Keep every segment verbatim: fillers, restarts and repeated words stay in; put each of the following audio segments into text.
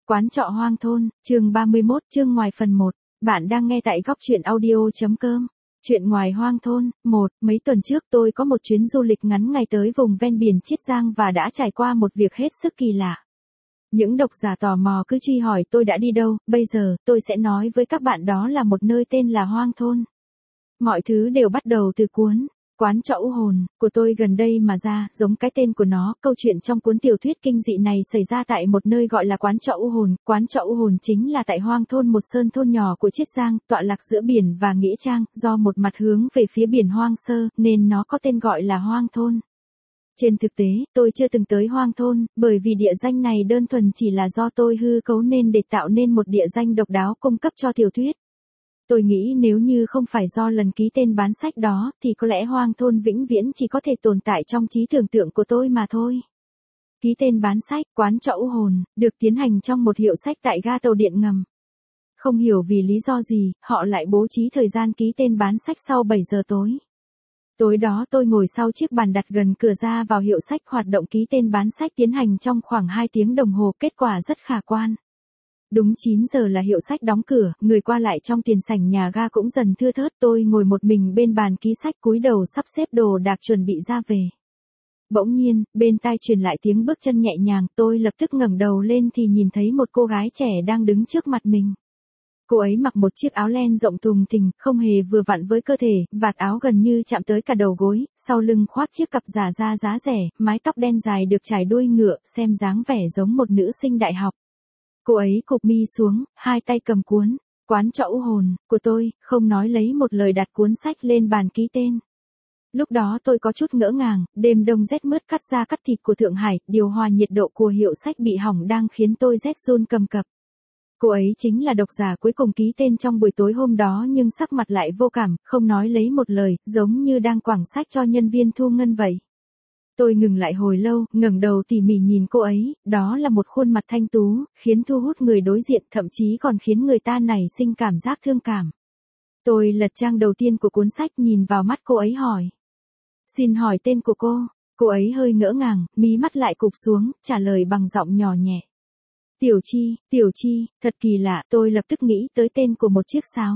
Quán trọ hoang thôn, chương ba mươi mốt, chương ngoài phần một. Bạn đang nghe tại góc truyện audio.com. Chuyện ngoài hoang thôn, một. Mấy tuần trước tôi có một chuyến du lịch ngắn ngày tới vùng ven biển Chiết Giang và đã trải qua một việc hết sức kỳ lạ. Những độc giả tò mò cứ truy hỏi tôi đã đi đâu, bây giờ, tôi sẽ nói với các bạn đó là một nơi tên là Hoang Thôn. Mọi thứ đều bắt đầu từ cuốn Quán trọ u hồn của tôi gần đây mà ra, giống cái tên của nó, câu chuyện trong cuốn tiểu thuyết kinh dị này xảy ra tại một nơi gọi là Quán trọ u hồn. Quán trọ u hồn chính là tại Hoang Thôn, một sơn thôn nhỏ của Chiết Giang, tọa lạc giữa biển và nghĩa trang, do một mặt hướng về phía biển hoang sơ, nên nó có tên gọi là Hoang Thôn. Trên thực tế, tôi chưa từng tới Hoang Thôn, bởi vì địa danh này đơn thuần chỉ là do tôi hư cấu nên để tạo nên một địa danh độc đáo cung cấp cho tiểu thuyết. Tôi nghĩ nếu như không phải do lần ký tên bán sách đó, thì có lẽ Hoang Thôn vĩnh viễn chỉ có thể tồn tại trong trí tưởng tượng của tôi mà thôi. Ký tên bán sách, Quán trọ u hồn, được tiến hành trong một hiệu sách tại ga tàu điện ngầm. Không hiểu vì lý do gì, họ lại bố trí thời gian ký tên bán sách sau bảy giờ tối. Tối đó tôi ngồi sau chiếc bàn đặt gần cửa ra vào hiệu sách, hoạt động ký tên bán sách tiến hành trong khoảng hai tiếng đồng hồ, kết quả rất khả quan. Đúng chín giờ là hiệu sách đóng cửa, người qua lại trong tiền sảnh nhà ga cũng dần thưa thớt, tôi ngồi một mình bên bàn ký sách cúi đầu sắp xếp đồ đạc chuẩn bị ra về. Bỗng nhiên, bên tai truyền lại tiếng bước chân nhẹ nhàng, tôi lập tức ngẩng đầu lên thì nhìn thấy một cô gái trẻ đang đứng trước mặt mình. Cô ấy mặc một chiếc áo len rộng thùng thình, không hề vừa vặn với cơ thể, vạt áo gần như chạm tới cả đầu gối, sau lưng khoác chiếc cặp giả da giá rẻ, mái tóc đen dài được trải đuôi ngựa, xem dáng vẻ giống một nữ sinh đại học. Cô ấy cụp mi xuống, hai tay cầm cuốn Quán trọ u hồn của tôi, không nói lấy một lời đặt cuốn sách lên bàn ký tên. Lúc đó tôi có chút ngỡ ngàng, đêm đông rét mướt cắt da cắt thịt của Thượng Hải, điều hòa nhiệt độ của hiệu sách bị hỏng đang khiến tôi rét run cầm cập. Cô ấy chính là độc giả cuối cùng ký tên trong buổi tối hôm đó, nhưng sắc mặt lại vô cảm, không nói lấy một lời, giống như đang quảng sách cho nhân viên thu ngân vậy. Tôi ngừng lại hồi lâu, ngẩng đầu tỉ mỉ nhìn cô ấy, đó là một khuôn mặt thanh tú, khiến thu hút người đối diện, thậm chí còn khiến người ta nảy sinh cảm giác thương cảm. Tôi lật trang đầu tiên của cuốn sách, nhìn vào mắt cô ấy hỏi. Xin hỏi tên của cô? Cô ấy hơi ngỡ ngàng, mí mắt lại cụp xuống, trả lời bằng giọng nhỏ nhẹ. Tiểu Chi, Tiểu Chi, thật kỳ lạ, tôi lập tức nghĩ tới tên của một chiếc sáo.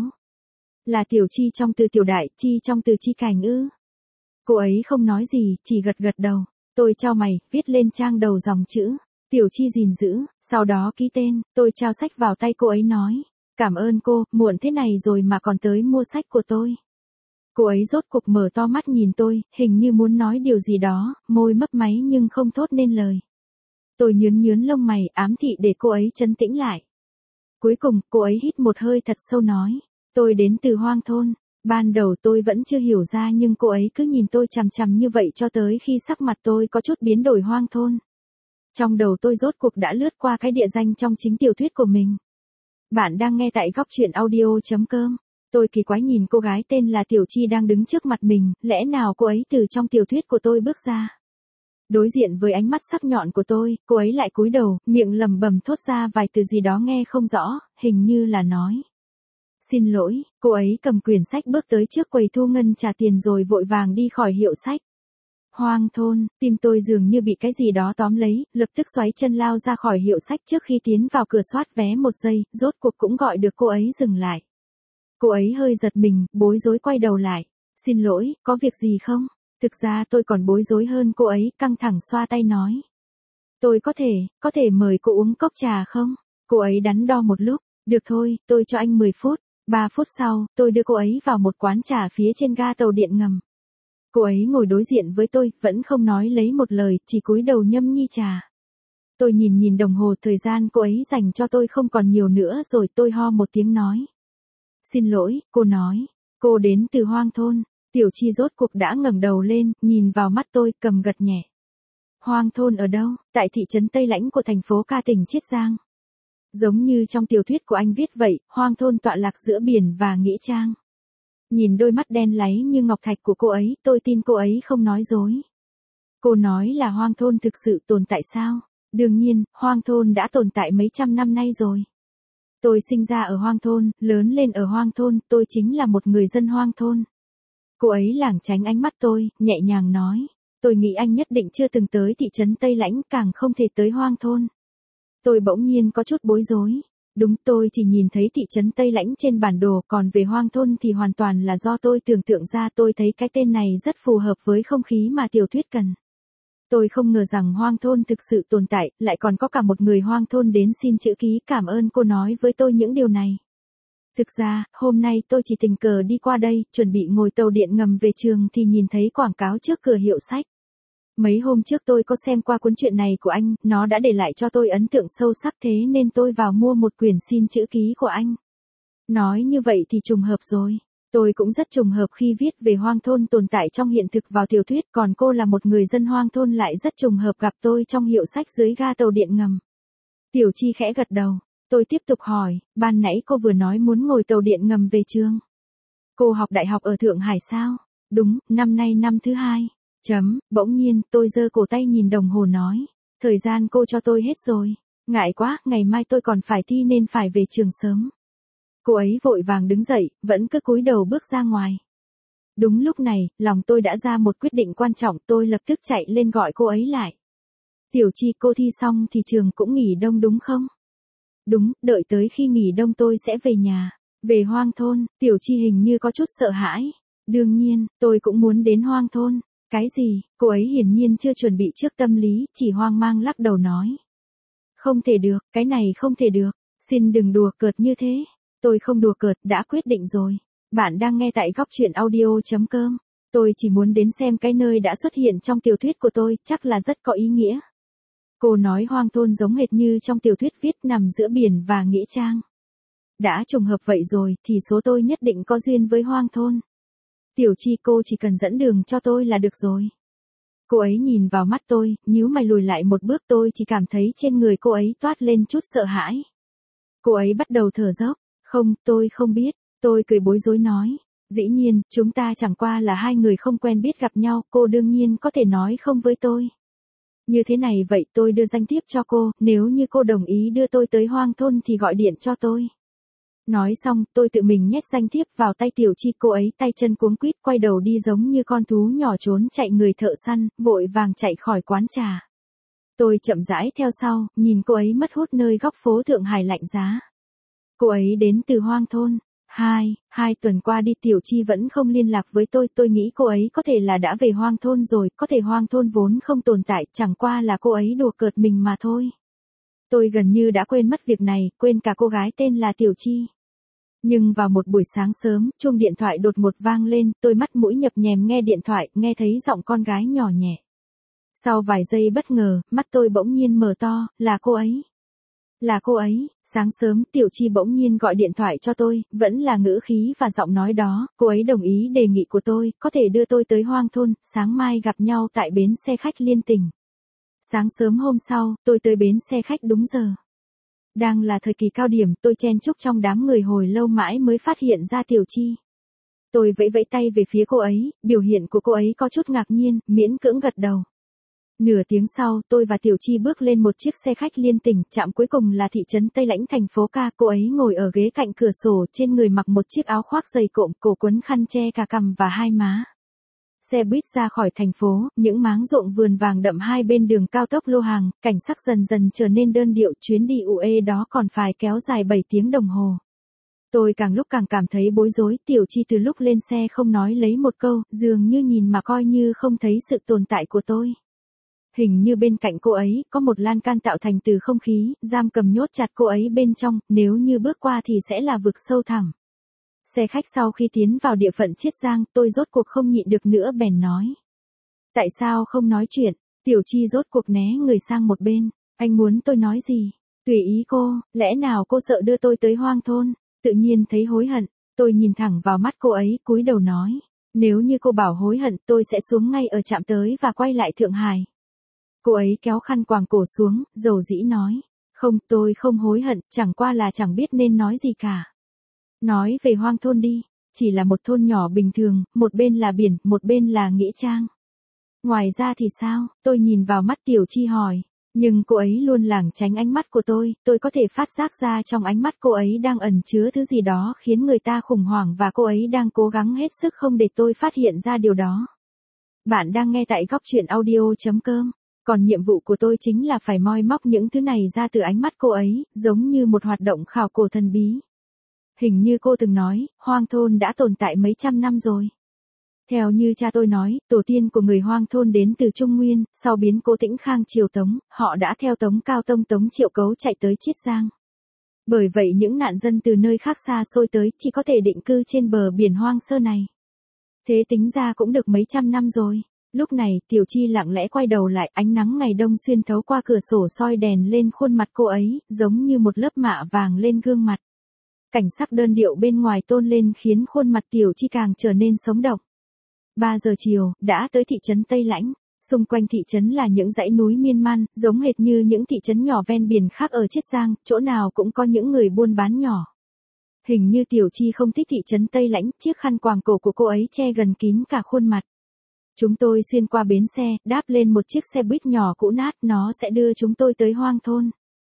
Là Tiểu Chi trong từ tiểu đại, Chi trong từ chi cảnh ư? Cô ấy không nói gì, chỉ gật gật đầu. Tôi chau mày, viết lên trang đầu dòng chữ Tiểu Chi gìn giữ, sau đó ký tên. Tôi trao sách vào tay cô ấy nói, cảm ơn cô, muộn thế này rồi mà còn tới mua sách của tôi. Cô ấy rốt cuộc mở to mắt nhìn tôi, hình như muốn nói điều gì đó, môi mấp máy nhưng không thốt nên lời. Tôi nhướn nhướn lông mày, ám thị để cô ấy trấn tĩnh lại. Cuối cùng, cô ấy hít một hơi thật sâu nói, tôi đến từ Hoang Thôn. Ban đầu tôi vẫn chưa hiểu ra, nhưng cô ấy cứ nhìn tôi chằm chằm như vậy cho tới khi sắc mặt tôi có chút biến đổi. Hoang Thôn. Trong đầu tôi rốt cuộc đã lướt qua cái địa danh trong chính tiểu thuyết của mình. Bạn đang nghe tại góc truyện audio.com. Tôi kỳ quái nhìn cô gái tên là Tiểu Chi đang đứng trước mặt mình, lẽ nào cô ấy từ trong tiểu thuyết của tôi bước ra? Đối diện với ánh mắt sắc nhọn của tôi, cô ấy lại cúi đầu, miệng lẩm bẩm thốt ra vài từ gì đó nghe không rõ, hình như là nói. Xin lỗi, cô ấy cầm quyển sách bước tới trước quầy thu ngân trả tiền rồi vội vàng đi khỏi hiệu sách. Hoang Thôn, tim tôi dường như bị cái gì đó tóm lấy, lập tức xoáy chân lao ra khỏi hiệu sách. Trước khi tiến vào cửa soát vé một giây, rốt cuộc cũng gọi được cô ấy dừng lại. Cô ấy hơi giật mình, bối rối quay đầu lại. Xin lỗi, có việc gì không? Thực ra tôi còn bối rối hơn cô ấy, căng thẳng xoa tay nói. Tôi có thể, có thể mời cô uống cốc trà không? Cô ấy đắn đo một lúc, được thôi, tôi cho anh mười phút. ba phút sau, tôi đưa cô ấy vào một quán trà phía trên ga tàu điện ngầm. Cô ấy ngồi đối diện với tôi, vẫn không nói lấy một lời, chỉ cúi đầu nhâm nhi trà. Tôi nhìn nhìn đồng hồ, thời gian cô ấy dành cho tôi không còn nhiều nữa rồi. Tôi ho một tiếng nói. Xin lỗi, cô nói. Cô đến từ Hoang Thôn. Tiểu Chi rốt cuộc đã ngẩng đầu lên, nhìn vào mắt tôi, cầm gật nhẹ. Hoang Thôn ở đâu? Tại thị trấn Tây Lãnh của thành phố Ca tỉnh Chiết Giang. Giống như trong tiểu thuyết của anh viết vậy, Hoang Thôn tọa lạc giữa biển và nghĩa trang. Nhìn đôi mắt đen láy như ngọc thạch của cô ấy, tôi tin cô ấy không nói dối. Cô nói là Hoang Thôn thực sự tồn tại sao? Đương nhiên, Hoang Thôn đã tồn tại mấy trăm năm nay rồi. Tôi sinh ra ở Hoang Thôn, lớn lên ở Hoang Thôn, tôi chính là một người dân Hoang Thôn. Cô ấy lảng tránh ánh mắt tôi, nhẹ nhàng nói. Tôi nghĩ anh nhất định chưa từng tới thị trấn Tây Lãnh, càng không thể tới Hoang Thôn. Tôi bỗng nhiên có chút bối rối. Đúng, tôi chỉ nhìn thấy thị trấn Tây Lãnh trên bản đồ, còn về hoang thôn thì hoàn toàn là do tôi tưởng tượng ra. Tôi thấy cái tên này rất phù hợp với không khí mà tiểu thuyết cần. Tôi không ngờ rằng hoang thôn thực sự tồn tại, lại còn có cả một người hoang thôn đến xin chữ ký. Cảm ơn cô nói với tôi những điều này. Thực ra, hôm nay tôi chỉ tình cờ đi qua đây, chuẩn bị ngồi tàu điện ngầm về trường thì nhìn thấy quảng cáo trước cửa hiệu sách. Mấy hôm trước tôi có xem qua cuốn truyện này của anh, nó đã để lại cho tôi ấn tượng sâu sắc, thế nên tôi vào mua một quyển xin chữ ký của anh. Nói như vậy thì trùng hợp rồi. Tôi cũng rất trùng hợp khi viết về hoang thôn tồn tại trong hiện thực vào tiểu thuyết, còn cô là một người dân hoang thôn lại rất trùng hợp gặp tôi trong hiệu sách dưới ga tàu điện ngầm. Tiểu Chi khẽ gật đầu. Tôi tiếp tục hỏi, ban nãy cô vừa nói muốn ngồi tàu điện ngầm về trường. Cô học đại học ở Thượng Hải sao? Đúng, năm nay năm thứ hai. Chấm, bỗng nhiên, tôi giơ cổ tay nhìn đồng hồ nói. Thời gian cô cho tôi hết rồi. Ngại quá, ngày mai tôi còn phải thi nên phải về trường sớm. Cô ấy vội vàng đứng dậy, vẫn cứ cúi đầu bước ra ngoài. Đúng lúc này, lòng tôi đã ra một quyết định quan trọng, tôi lập tức chạy lên gọi cô ấy lại. Tiểu Chi, cô thi xong thì trường cũng nghỉ đông đúng không? Đúng, đợi tới khi nghỉ đông tôi sẽ về nhà. Về hoang thôn, Tiểu Chi hình như có chút sợ hãi. Đương nhiên, tôi cũng muốn đến hoang thôn. Cái gì? Cô ấy hiển nhiên chưa chuẩn bị trước tâm lý, chỉ hoang mang lắc đầu nói. Không thể được, cái này không thể được. Xin đừng đùa cợt như thế. Tôi không đùa cợt, đã quyết định rồi. Bạn đang nghe tại góc truyện audio chấm com. Tôi chỉ muốn đến xem cái nơi đã xuất hiện trong tiểu thuyết của tôi, chắc là rất có ý nghĩa. Cô nói hoang thôn giống hệt như trong tiểu thuyết viết nằm giữa biển và nghĩa trang. Đã trùng hợp vậy rồi, thì số tôi nhất định có duyên với hoang thôn. Tiểu Chi, cô chỉ cần dẫn đường cho tôi là được rồi. Cô ấy nhìn vào mắt tôi, nhíu mày lùi lại một bước, tôi chỉ cảm thấy trên người cô ấy toát lên chút sợ hãi. Cô ấy bắt đầu thở dốc. Không, tôi không biết. Tôi cười bối rối nói. Dĩ nhiên, chúng ta chẳng qua là hai người không quen biết gặp nhau, cô đương nhiên có thể nói không với tôi. Như thế này vậy, tôi đưa danh thiếp cho cô, nếu như cô đồng ý đưa tôi tới hoang thôn thì gọi điện cho tôi. Nói xong, tôi tự mình nhét danh thiếp vào tay Tiểu Chi, cô ấy tay chân cuống quýt quay đầu đi giống như con thú nhỏ trốn chạy người thợ săn, vội vàng chạy khỏi quán trà. Tôi chậm rãi theo sau, nhìn cô ấy mất hút nơi góc phố Thượng Hải lạnh giá. Cô ấy đến từ hoang thôn. Hai, hai tuần qua đi Tiểu Chi vẫn không liên lạc với tôi, tôi nghĩ cô ấy có thể là đã về hoang thôn rồi, có thể hoang thôn vốn không tồn tại, chẳng qua là cô ấy đùa cợt mình mà thôi. Tôi gần như đã quên mất việc này, quên cả cô gái tên là Tiểu Chi. Nhưng vào một buổi sáng sớm, chuông điện thoại đột ngột vang lên, tôi mắt mũi nhập nhèm nghe điện thoại, nghe thấy giọng con gái nhỏ nhẹ. Sau vài giây bất ngờ, mắt tôi bỗng nhiên mở to, là cô ấy. Là cô ấy, sáng sớm Tiểu Chi bỗng nhiên gọi điện thoại cho tôi, vẫn là ngữ khí và giọng nói đó, cô ấy đồng ý đề nghị của tôi, có thể đưa tôi tới hoang thôn, sáng mai gặp nhau tại bến xe khách Liên Tỉnh. Sáng sớm hôm sau, tôi tới bến xe khách đúng giờ. Đang là thời kỳ cao điểm, tôi chen chúc trong đám người hồi lâu mãi mới phát hiện ra Tiểu Chi. Tôi vẫy vẫy tay về phía cô ấy, biểu hiện của cô ấy có chút ngạc nhiên, miễn cưỡng gật đầu. Nửa tiếng sau, tôi và Tiểu Chi bước lên một chiếc xe khách Liên Tỉnh, trạm cuối cùng là thị trấn Tây Lãnh thành phố Ca. Cô ấy ngồi ở ghế cạnh cửa sổ, trên người mặc một chiếc áo khoác dày cộm, cổ quấn khăn che cả cằm và hai má. Xe buýt ra khỏi thành phố, những máng ruộng vườn vàng đậm hai bên đường cao tốc lô hàng, cảnh sắc dần dần trở nên đơn điệu, chuyến đi u ê đó còn phải kéo dài bảy tiếng đồng hồ. Tôi càng lúc càng cảm thấy bối rối, Tiểu Chi từ lúc lên xe không nói lấy một câu, dường như nhìn mà coi như không thấy sự tồn tại của tôi. Hình như bên cạnh cô ấy, có một lan can tạo thành từ không khí, giam cầm nhốt chặt cô ấy bên trong, nếu như bước qua thì sẽ là vực sâu thẳm. Xe khách sau khi tiến vào địa phận Chiết Giang, tôi rốt cuộc không nhịn được nữa bèn nói. Tại sao không nói chuyện? Tiểu Chi rốt cuộc né người sang một bên. Anh muốn tôi nói gì? Tùy ý cô, lẽ nào cô sợ đưa tôi tới hoang thôn? Tự nhiên thấy hối hận. Tôi nhìn thẳng vào mắt cô ấy, cúi đầu nói. Nếu như cô bảo hối hận, tôi sẽ xuống ngay ở trạm tới và quay lại Thượng Hải. Cô ấy kéo khăn quàng cổ xuống, dầu dĩ nói. Không, tôi không hối hận, chẳng qua là chẳng biết nên nói gì cả. Nói về hoang thôn đi, chỉ là một thôn nhỏ bình thường, một bên là biển, một bên là nghĩa trang. Ngoài ra thì sao? Tôi nhìn vào mắt Tiểu Chi hỏi. Nhưng cô ấy luôn lảng tránh ánh mắt của tôi, tôi có thể phát giác ra trong ánh mắt cô ấy đang ẩn chứa thứ gì đó khiến người ta khủng hoảng và cô ấy đang cố gắng hết sức không để tôi phát hiện ra điều đó. Bạn đang nghe tại góc truyện audio chấm com. Còn nhiệm vụ của tôi chính là phải moi móc những thứ này ra từ ánh mắt cô ấy, giống như một hoạt động khảo cổ thần bí. Hình như cô từng nói, hoang thôn đã tồn tại mấy trăm năm rồi. Theo như cha tôi nói, tổ tiên của người hoang thôn đến từ Trung Nguyên, sau biến cố Tĩnh Khang Triều Tống, họ đã theo Tống Cao Tông Tống Triệu Cấu chạy tới Chiết Giang. Bởi vậy những nạn dân từ nơi khác xa xôi tới chỉ có thể định cư trên bờ biển hoang sơ này. Thế tính ra cũng được mấy trăm năm rồi. Lúc này Tiểu Chi lặng lẽ quay đầu lại, ánh nắng ngày đông xuyên thấu qua cửa sổ soi đèn lên khuôn mặt cô ấy, giống như một lớp mạ vàng lên gương mặt. Cảnh sắc đơn điệu bên ngoài tôn lên khiến khuôn mặt Tiểu Chi càng trở nên sống động. ba giờ chiều, đã tới thị trấn Tây Lãnh. Xung quanh thị trấn là những dãy núi miên man, giống hệt như những thị trấn nhỏ ven biển khác ở Chiết Giang, chỗ nào cũng có những người buôn bán nhỏ. Hình như Tiểu Chi không thích thị trấn Tây Lãnh, chiếc khăn quàng cổ của cô ấy che gần kín cả khuôn mặt. Chúng tôi xuyên qua bến xe, đáp lên một chiếc xe buýt nhỏ cũ nát, nó sẽ đưa chúng tôi tới hoang thôn.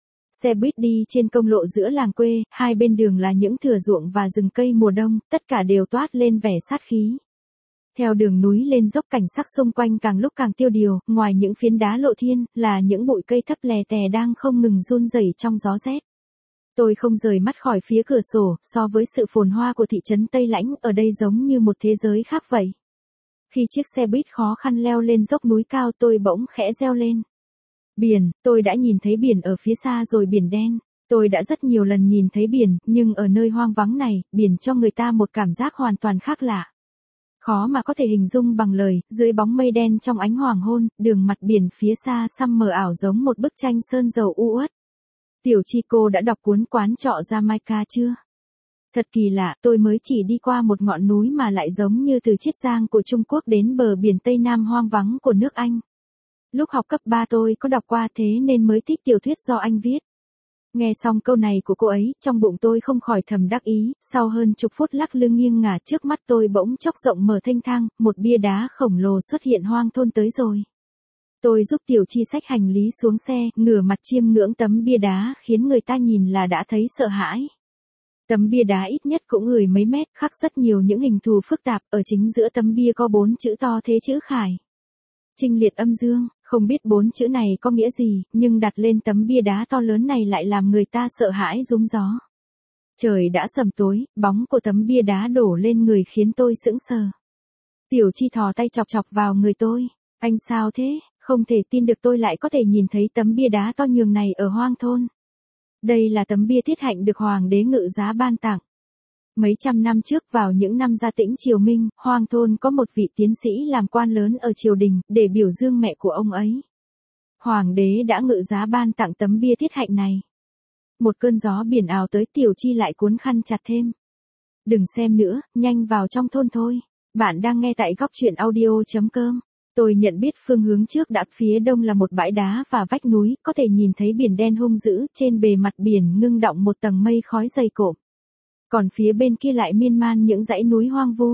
Xe buýt đi trên công lộ giữa làng quê, hai bên đường là những thửa ruộng và rừng cây mùa đông, tất cả đều toát lên vẻ sát khí. Theo đường núi lên dốc, cảnh sắc xung quanh càng lúc càng tiêu điều, ngoài những phiến đá lộ thiên, là những bụi cây thấp lè tè đang không ngừng run rẩy trong gió rét. Tôi không rời mắt khỏi phía cửa sổ, so với sự phồn hoa của thị trấn Tây Lãnh, ở đây giống như một thế giới khác vậy. Khi chiếc xe buýt khó khăn leo lên dốc núi cao, tôi bỗng khẽ reo lên. Biển, tôi đã nhìn thấy biển ở phía xa rồi, biển đen. Tôi đã rất nhiều lần nhìn thấy biển, nhưng ở nơi hoang vắng này, biển cho người ta một cảm giác hoàn toàn khác lạ. Khó mà có thể hình dung bằng lời, dưới bóng mây đen trong ánh hoàng hôn, đường mặt biển phía xa xăm mờ ảo giống một bức tranh sơn dầu u uất. Tiểu Chi, cô đã đọc cuốn Quán trọ Jamaica chưa? Thật kỳ lạ, tôi mới chỉ đi qua một ngọn núi mà lại giống như từ Chiết Giang của Trung Quốc đến bờ biển Tây Nam hoang vắng của nước Anh. Lúc học cấp ba tôi có đọc qua thế nên mới thích tiểu thuyết do anh viết. Nghe xong câu này của cô ấy, trong bụng tôi không khỏi thầm đắc ý, sau hơn chục phút lắc lư nghiêng ngả trước mắt tôi bỗng chốc rộng mở thênh thang, một bia đá khổng lồ xuất hiện, hoang thôn tới rồi. Tôi giúp Tiểu Chi xách hành lý xuống xe, ngửa mặt chiêm ngưỡng tấm bia đá, khiến người ta nhìn là đã thấy sợ hãi. Tấm bia đá ít nhất cũng gửi mấy mét, khắc rất nhiều những hình thù phức tạp, ở chính giữa tấm bia có bốn chữ to thế chữ Khải. Trinh liệt âm dương, không biết bốn chữ này có nghĩa gì, nhưng đặt lên tấm bia đá to lớn này lại làm người ta sợ hãi rúm gió. Trời đã sầm tối, bóng của tấm bia đá đổ lên người khiến tôi sững sờ. Tiểu Chi thò tay chọc chọc vào người tôi. Anh sao thế? Không thể tin được tôi lại có thể nhìn thấy tấm bia đá to nhường này ở hoang thôn. Đây là tấm bia Thiết Hạnh được Hoàng đế Ngự Giá ban tặng. Mấy trăm năm trước, vào những năm Gia Tĩnh Triều Minh, hoang thôn có một vị tiến sĩ làm quan lớn ở triều đình, để biểu dương mẹ của ông ấy. Hoàng đế đã ngự giá ban tặng tấm bia Thiết Hạnh này. Một cơn gió biển ào tới, Tiểu Chi lại cuốn khăn chặt thêm. Đừng xem nữa, nhanh vào trong thôn thôi. Bạn đang nghe tại góc truyện audio chấm com. Tôi nhận biết phương hướng trước đã, phía đông là một bãi đá và vách núi, có thể nhìn thấy biển đen hung dữ, trên bề mặt biển ngưng đọng một tầng mây khói dày cộm. Còn phía bên kia lại miên man những dãy núi hoang vu.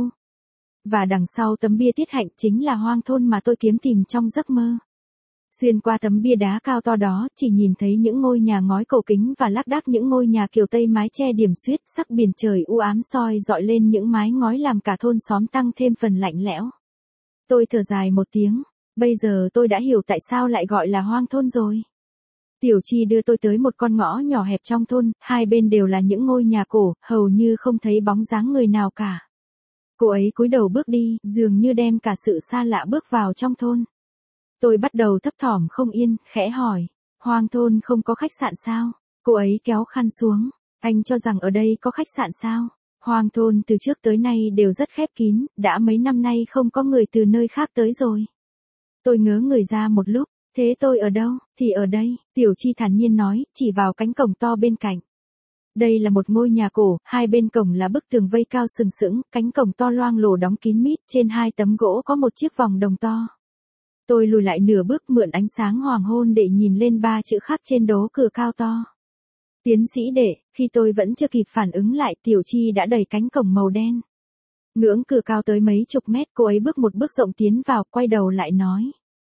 Và đằng sau tấm bia Thiết Hạnh chính là hoang thôn mà tôi kiếm tìm trong giấc mơ. Xuyên qua tấm bia đá cao to đó, chỉ nhìn thấy những ngôi nhà ngói cổ kính và lác đác những ngôi nhà kiểu Tây mái che điểm xuyết, sắc biển trời u ám soi dọi lên những mái ngói làm cả thôn xóm tăng thêm phần lạnh lẽo. Tôi thở dài một tiếng, bây giờ tôi đã hiểu tại sao lại gọi là hoang thôn rồi. Tiểu Chi đưa tôi tới một con ngõ nhỏ hẹp trong thôn, hai bên đều là những ngôi nhà cổ, hầu như không thấy bóng dáng người nào cả. Cô ấy cúi đầu bước đi, dường như đem cả sự xa lạ bước vào trong thôn. Tôi bắt đầu thấp thỏm không yên, khẽ hỏi, hoang thôn không có khách sạn sao? Cô ấy kéo khăn xuống, anh cho rằng ở đây có khách sạn sao? Hoang thôn từ trước tới nay đều rất khép kín, đã mấy năm nay không có người từ nơi khác tới rồi. Tôi ngớ người ra một lúc. Thế tôi ở đâu? Thì ở đây, Tiểu Chi thản nhiên nói, chỉ vào cánh cổng to bên cạnh. Đây là một ngôi nhà cổ, hai bên cổng là bức tường vây cao sừng sững, cánh cổng to loang lổ đóng kín mít, trên hai tấm gỗ có một chiếc vòng đồng to. Tôi lùi lại nửa bước, mượn ánh sáng hoàng hôn để nhìn lên ba chữ khắc trên đố cửa cao to. Tiến sĩ đệ. Khi tôi vẫn chưa kịp phản ứng lại, Tiểu Chi đã đẩy cánh cổng màu đen. Ngưỡng cửa cao tới mấy chục mét, cô ấy bước một bước rộng tiến vào, quay đầu lại nói.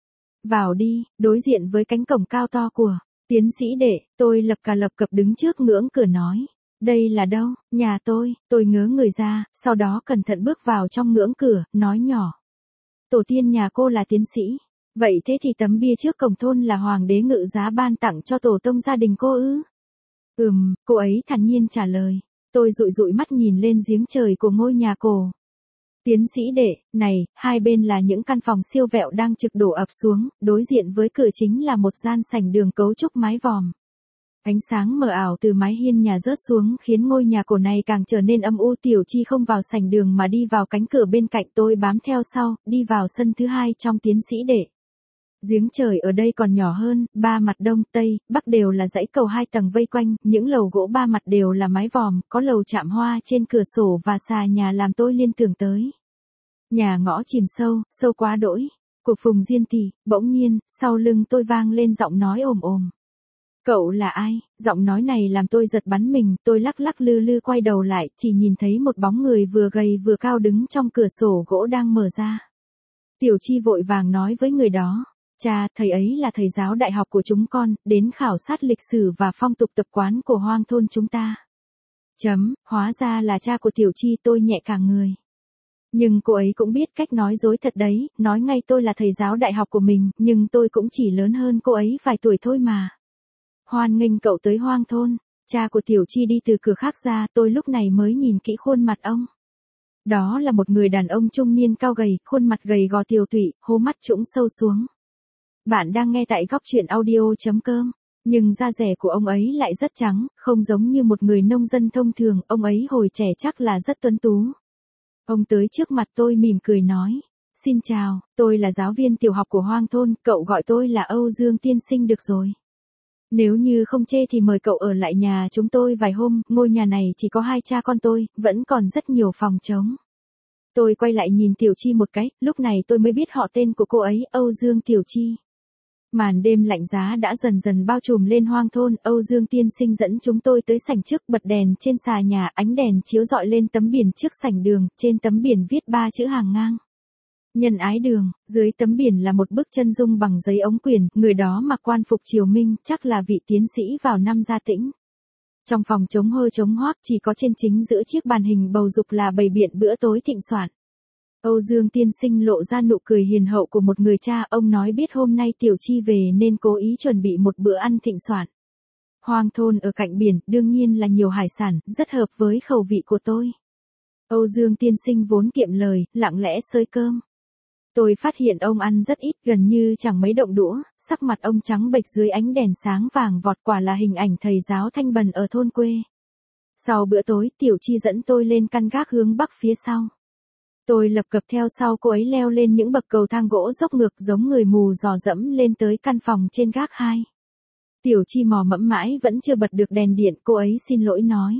Vào đi, đối diện với cánh cổng cao to của tiến sĩ đệ, tôi lập cà lập cập đứng trước ngưỡng cửa nói. Đây là đâu? Nhà tôi. Tôi ngớ người ra, sau đó cẩn thận bước vào trong ngưỡng cửa, nói nhỏ. Tổ tiên nhà cô là tiến sĩ. Vậy thế thì tấm bia trước cổng thôn là hoàng đế ngự giá ban tặng cho tổ tông gia đình cô ư? Ừm, cô ấy thản nhiên trả lời. Tôi dụi dụi mắt nhìn lên giếng trời của ngôi nhà cổ. Tiến sĩ đệ, này, hai bên là những căn phòng siêu vẹo đang trực đổ ập xuống, đối diện với cửa chính là một gian sảnh đường cấu trúc mái vòm. Ánh sáng mờ ảo từ mái hiên nhà rớt xuống khiến ngôi nhà cổ này càng trở nên âm u. Tiểu Chi không vào sảnh đường mà đi vào cánh cửa bên cạnh, tôi bám theo sau, đi vào sân thứ hai trong tiến sĩ đệ. Giếng trời ở đây còn nhỏ hơn, ba mặt đông, tây, bắc đều là dãy cầu hai tầng vây quanh, những lầu gỗ ba mặt đều là mái vòm, có lầu chạm hoa trên cửa sổ và xà nhà làm tôi liên tưởng tới. Nhà ngõ chìm sâu, sâu quá đỗi. Cuộc Phùng Diên tỷ, bỗng nhiên, sau lưng tôi vang lên giọng nói ồm ồm. Cậu là ai? Giọng nói này làm tôi giật bắn mình, tôi lắc lắc lư lư quay đầu lại, chỉ nhìn thấy một bóng người vừa gầy vừa cao đứng trong cửa sổ gỗ đang mở ra. Tiểu Chi vội vàng nói với người đó. Cha, thầy ấy là thầy giáo đại học của chúng con, đến khảo sát lịch sử và phong tục tập quán của hoang thôn chúng ta. Chấm, hóa ra là cha của Tiểu Chi, tôi nhẹ cả người. Nhưng cô ấy cũng biết cách nói dối thật đấy, nói ngay tôi là thầy giáo đại học của mình, nhưng tôi cũng chỉ lớn hơn cô ấy vài tuổi thôi mà. Hoan nghênh cậu tới hoang thôn. Cha của Tiểu Chi đi từ cửa khác ra, tôi lúc này mới nhìn kỹ khuôn mặt ông. Đó là một người đàn ông trung niên cao gầy, khuôn mặt gầy gò tiều tụy, hố mắt trũng sâu xuống. Bạn đang nghe tại góc truyện audio chấm com. Nhưng da dẻ của ông ấy lại rất trắng, không giống như một người nông dân thông thường, ông ấy hồi trẻ chắc là rất tuấn tú. Ông tới trước mặt tôi mỉm cười nói. Xin chào, tôi là giáo viên tiểu học của hoang thôn, cậu gọi tôi là Âu Dương tiên sinh được rồi. Nếu như không chê thì mời cậu ở lại nhà chúng tôi vài hôm, ngôi nhà này chỉ có hai cha con tôi, vẫn còn rất nhiều phòng trống. Tôi quay lại nhìn Tiểu Chi một cái, lúc này tôi mới biết họ tên của cô ấy, Âu Dương Tiểu Chi. Màn đêm lạnh giá đã dần dần bao trùm lên hoang thôn, Âu Dương tiên sinh dẫn chúng tôi tới sảnh trước, bật đèn trên xà nhà, ánh đèn chiếu rọi lên tấm biển trước sảnh đường, trên tấm biển viết ba chữ hàng ngang. Nhân ái đường, dưới tấm biển là một bức chân dung bằng giấy ống quyền, người đó mặc quan phục triều minh, chắc là vị tiến sĩ vào năm Gia Tĩnh. Trong phòng trống hơ trống hoác, chỉ có trên chính giữa chiếc bàn hình bầu dục là bày biện bữa tối thịnh soạn. Âu Dương tiên sinh lộ ra nụ cười hiền hậu của một người cha, ông nói biết hôm nay Tiểu Chi về nên cố ý chuẩn bị một bữa ăn thịnh soạn. Hoang thôn ở cạnh biển, đương nhiên là nhiều hải sản, rất hợp với khẩu vị của tôi. Âu Dương tiên sinh vốn kiệm lời, lặng lẽ xới cơm. Tôi phát hiện ông ăn rất ít, gần như chẳng mấy động đũa, sắc mặt ông trắng bệch dưới ánh đèn sáng vàng vọt, quả là hình ảnh thầy giáo thanh bần ở thôn quê. Sau bữa tối, Tiểu Chi dẫn tôi lên căn gác hướng bắc phía sau. Tôi lập cập theo sau cô ấy leo lên những bậc cầu thang gỗ dốc ngược giống người mù dò dẫm lên tới căn phòng trên gác hai. Tiểu Chi mò mẫm mãi vẫn chưa bật được đèn điện, cô ấy xin lỗi nói.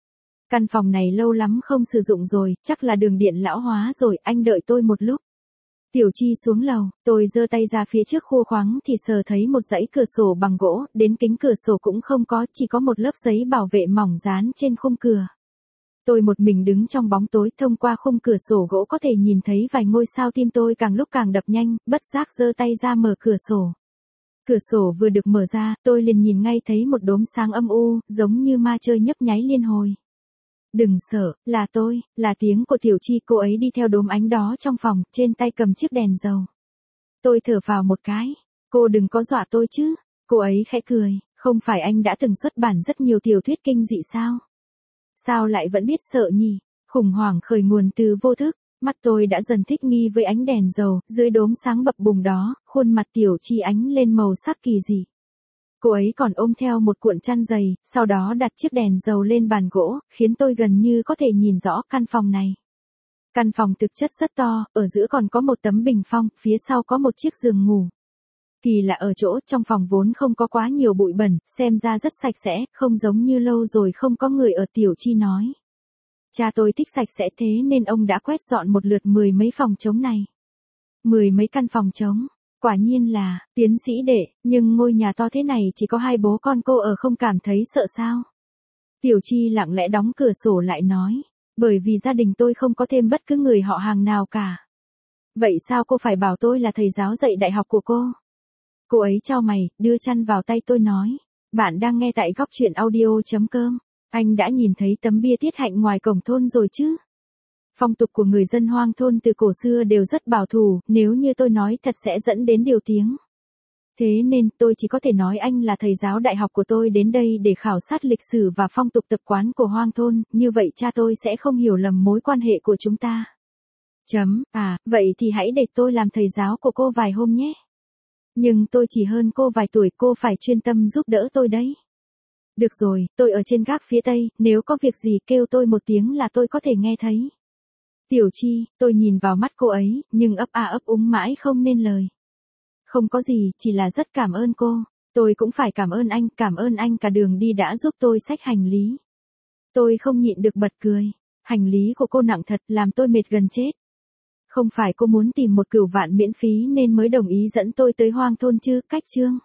Căn phòng này lâu lắm không sử dụng rồi, chắc là đường điện lão hóa rồi, anh đợi tôi một lúc. Tiểu Chi xuống lầu, tôi giơ tay ra phía trước khô khoáng thì sờ thấy một dãy cửa sổ bằng gỗ, đến kính cửa sổ cũng không có, chỉ có một lớp giấy bảo vệ mỏng dán trên khung cửa. Tôi một mình đứng trong bóng tối, thông qua khung cửa sổ gỗ có thể nhìn thấy vài ngôi sao, tim tôi càng lúc càng đập nhanh, bất giác giơ tay ra mở cửa sổ. Cửa sổ vừa được mở ra, tôi liền nhìn ngay thấy một đốm sáng âm u, giống như ma chơi nhấp nháy liên hồi. Đừng sợ, là tôi, là tiếng của Tiểu Chi, cô ấy đi theo đốm ánh đó trong phòng, trên tay cầm chiếc đèn dầu. Tôi thở phào một cái, cô đừng có dọa tôi chứ, cô ấy khẽ cười, không phải anh đã từng xuất bản rất nhiều tiểu thuyết kinh dị sao? Sao lại vẫn biết sợ nhỉ? Khủng hoảng khởi nguồn từ vô thức, mắt tôi đã dần thích nghi với ánh đèn dầu, dưới đốm sáng bập bùng đó, khuôn mặt Tiểu Chi ánh lên màu sắc kỳ dị. Cô ấy còn ôm theo một cuộn chăn dày, sau đó đặt chiếc đèn dầu lên bàn gỗ, khiến tôi gần như có thể nhìn rõ căn phòng này. Căn phòng thực chất rất to, ở giữa còn có một tấm bình phong, phía sau có một chiếc giường ngủ. Kỳ lạ ở chỗ, trong phòng vốn không có quá nhiều bụi bẩn, xem ra rất sạch sẽ, không giống như lâu rồi không có người ở, Tiểu Chi nói. Cha tôi thích sạch sẽ thế nên ông đã quét dọn một lượt mười mấy phòng trống này. Mười mấy căn phòng trống. Quả nhiên là, tiến sĩ đệ, nhưng ngôi nhà to thế này chỉ có hai bố con cô ở, không cảm thấy sợ sao? Tiểu Chi lặng lẽ đóng cửa sổ lại nói, bởi vì gia đình tôi không có thêm bất cứ người họ hàng nào cả. Vậy sao cô phải bảo tôi là thầy giáo dạy đại học của cô? Cô ấy chau mày, đưa chăn vào tay tôi nói, bạn đang nghe tại góc truyện audio chấm com, anh đã nhìn thấy tấm bia tiết hạnh ngoài cổng thôn rồi chứ? Phong tục của người dân hoang thôn từ cổ xưa đều rất bảo thủ, nếu như tôi nói thật sẽ dẫn đến điều tiếng. Thế nên tôi chỉ có thể nói anh là thầy giáo đại học của tôi đến đây để khảo sát lịch sử và phong tục tập quán của hoang thôn, như vậy cha tôi sẽ không hiểu lầm mối quan hệ của chúng ta. Chấm, à, vậy thì hãy để tôi làm thầy giáo của cô vài hôm nhé. Nhưng tôi chỉ hơn cô vài tuổi, cô phải chuyên tâm giúp đỡ tôi đấy. Được rồi, tôi ở trên gác phía tây, nếu có việc gì kêu tôi một tiếng là tôi có thể nghe thấy. Tiểu Chi, tôi nhìn vào mắt cô ấy, nhưng ấp a ấp úng mãi không nên lời. Không có gì, chỉ là rất cảm ơn cô. Tôi cũng phải cảm ơn anh, cảm ơn anh cả đường đi đã giúp tôi xách hành lý. Tôi không nhịn được bật cười. Hành lý của cô nặng thật, làm tôi mệt gần chết. Không phải cô muốn tìm một cửu vạn miễn phí nên mới đồng ý dẫn tôi tới hoang thôn chứ, cách chương.